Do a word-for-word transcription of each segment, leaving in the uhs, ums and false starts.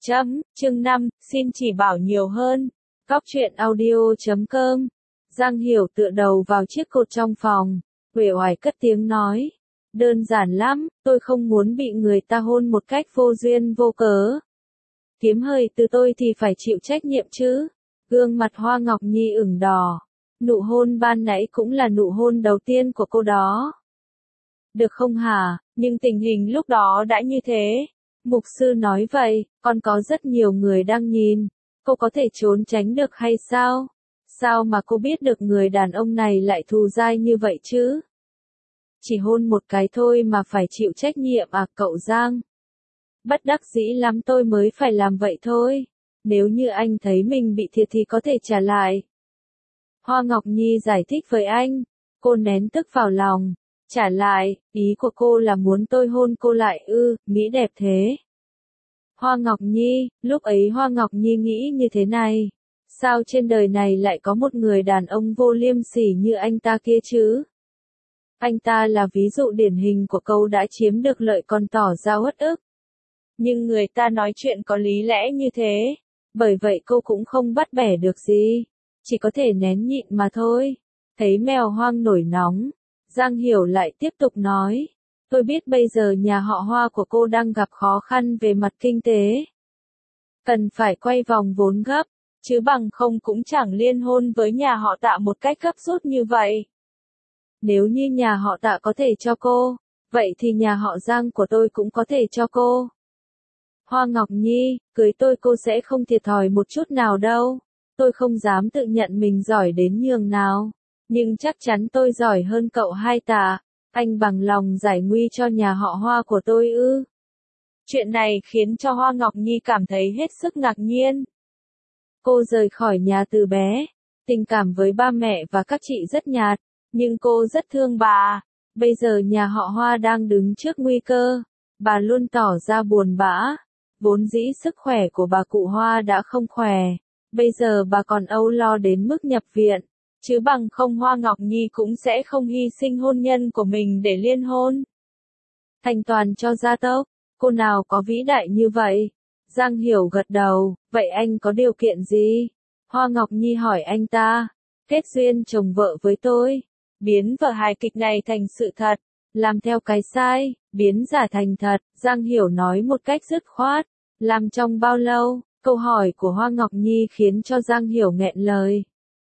Chấm, chương năm, xin chỉ bảo nhiều hơn. Góc truyện audio chấm com. Giang Hiểu tựa đầu vào chiếc cột trong phòng, uể oải cất tiếng nói. Đơn giản lắm, tôi không muốn bị người ta hôn một cách vô duyên vô cớ. Kiếm hơi từ tôi thì phải chịu trách nhiệm chứ. Gương mặt Hoa Ngọc Nhi ửng đỏ. Nụ hôn ban nãy cũng là nụ hôn đầu tiên của cô đó. Được không hả, nhưng tình hình lúc đó đã như thế. Mục sư nói vậy, còn có rất nhiều người đang nhìn. Cô có thể trốn tránh được hay sao? Sao mà cô biết được người đàn ông này lại thù dai như vậy chứ? Chỉ hôn một cái thôi mà phải chịu trách nhiệm à cậu Giang? Bất đắc dĩ lắm tôi mới phải làm vậy thôi. Nếu như anh thấy mình bị thiệt thì có thể trả lại. Hoa Ngọc Nhi giải thích với anh. Cô nén tức vào lòng. Trả lại, ý của cô là muốn tôi hôn cô lại ư, nghĩ đẹp thế. Hoa Ngọc Nhi, lúc ấy Hoa Ngọc Nhi nghĩ như thế này. Sao trên đời này lại có một người đàn ông vô liêm sỉ như anh ta kia chứ? Anh ta là ví dụ điển hình của câu đã chiếm được lợi còn tỏ ra uất ức. Nhưng người ta nói chuyện có lý lẽ như thế. Bởi vậy cô cũng không bắt bẻ được gì. Chỉ có thể nén nhịn mà thôi. Thấy mèo hoang nổi nóng. Giang Hiểu lại tiếp tục nói. Tôi biết bây giờ nhà họ Hoa của cô đang gặp khó khăn về mặt kinh tế. Cần phải quay vòng vốn gấp. Chứ bằng không cũng chẳng liên hôn với nhà họ Tạ một cách gấp rút như vậy. Nếu như nhà họ Tạ có thể cho cô, vậy thì nhà họ Giang của tôi cũng có thể cho cô. Hoa Ngọc Nhi, cưới tôi cô sẽ không thiệt thòi một chút nào đâu. Tôi không dám tự nhận mình giỏi đến nhường nào. Nhưng chắc chắn tôi giỏi hơn cậu hai Tạ. Anh bằng lòng giải nguy cho nhà họ Hoa của tôi ư? Chuyện này khiến cho Hoa Ngọc Nhi cảm thấy hết sức ngạc nhiên. Cô rời khỏi nhà từ bé. Tình cảm với ba mẹ và các chị rất nhạt. Nhưng cô rất thương bà. Bây giờ nhà họ Hoa đang đứng trước nguy cơ. Bà luôn tỏ ra buồn bã. Vốn dĩ sức khỏe của bà cụ Hoa đã không khỏe. Bây giờ bà còn âu lo đến mức nhập viện. Chứ bằng không Hoa Ngọc Nhi cũng sẽ không hy sinh hôn nhân của mình để liên hôn. Thành toàn cho gia tộc, cô nào có vĩ đại như vậy? Giang Hiểu gật đầu, vậy anh có điều kiện gì? Hoa Ngọc Nhi hỏi anh ta, kết duyên chồng vợ với tôi, biến vở hài kịch này thành sự thật, làm theo cái sai, biến giả thành thật, Giang Hiểu nói một cách dứt khoát, làm trong bao lâu? Câu hỏi của Hoa Ngọc Nhi khiến cho Giang Hiểu nghẹn lời.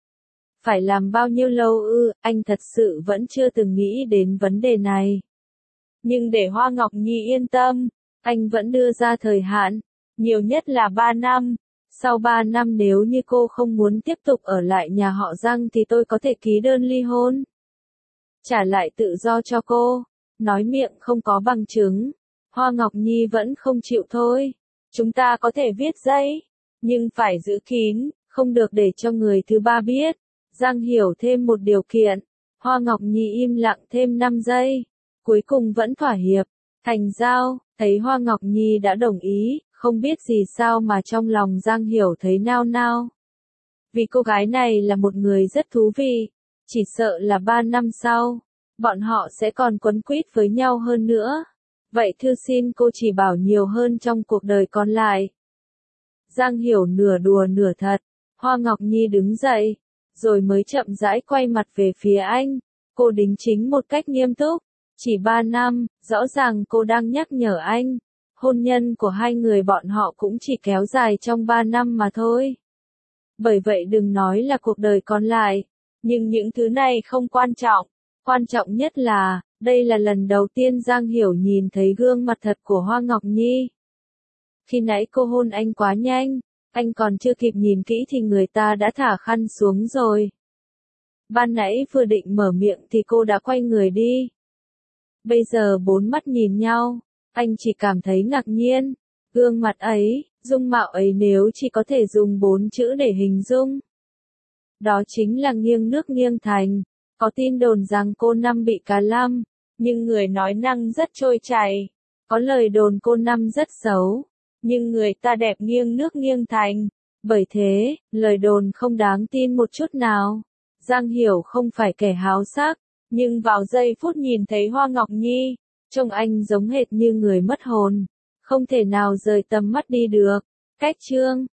Phải làm bao nhiêu lâu ư, anh thật sự vẫn chưa từng nghĩ đến vấn đề này. Nhưng để Hoa Ngọc Nhi yên tâm, anh vẫn đưa ra thời hạn, nhiều nhất là ba năm. Sau ba năm nếu như cô không muốn tiếp tục ở lại nhà họ Giang thì tôi có thể ký đơn ly hôn. Trả lại tự do cho cô, nói miệng không có bằng chứng. Hoa Ngọc Nhi vẫn không chịu thôi. Chúng ta có thể viết giấy, nhưng phải giữ kín, không được để cho người thứ ba biết. Giang Hiểu thêm một điều kiện. Hoa Ngọc Nhi im lặng thêm năm giây. Cuối cùng vẫn thỏa hiệp. Thành giao, thấy Hoa Ngọc Nhi đã đồng ý, không biết gì sao mà trong lòng Giang Hiểu thấy nao nao. Vì cô gái này là một người rất thú vị. Chỉ sợ là ba năm sau, bọn họ sẽ còn quấn quýt với nhau hơn nữa. Vậy thư xin cô chỉ bảo nhiều hơn trong cuộc đời còn lại. Giang Hiểu nửa đùa nửa thật. Hoa Ngọc Nhi đứng dậy. Rồi mới chậm rãi quay mặt về phía anh. Cô đính chính một cách nghiêm túc. Chỉ ba năm, rõ ràng cô đang nhắc nhở anh. Hôn nhân của hai người bọn họ cũng chỉ kéo dài trong ba năm mà thôi. Bởi vậy đừng nói là cuộc đời còn lại. Nhưng những thứ này không quan trọng. Quan trọng nhất là, đây là lần đầu tiên Giang Hiểu nhìn thấy gương mặt thật của Hoa Ngọc Nhi. Khi nãy cô hôn anh quá nhanh. Anh còn chưa kịp nhìn kỹ thì người ta đã thả khăn xuống rồi. Ban nãy vừa định mở miệng thì cô đã quay người đi. Bây giờ bốn mắt nhìn nhau, anh chỉ cảm thấy ngạc nhiên. Gương mặt ấy, dung mạo ấy nếu chỉ có thể dùng bốn chữ để hình dung. Đó chính là nghiêng nước nghiêng thành. Có tin đồn rằng cô Năm bị cá lăm, nhưng người nói năng rất trôi chảy. Có lời đồn cô Năm rất xấu. Nhưng người ta đẹp nghiêng nước nghiêng thành. Bởi thế, lời đồn không đáng tin một chút nào. Giang Hiểu không phải kẻ háo sắc. Nhưng vào giây phút nhìn thấy Hoa Ngọc Nhi, trông anh giống hệt như người mất hồn. Không thể nào rời tầm mắt đi được. Cách chương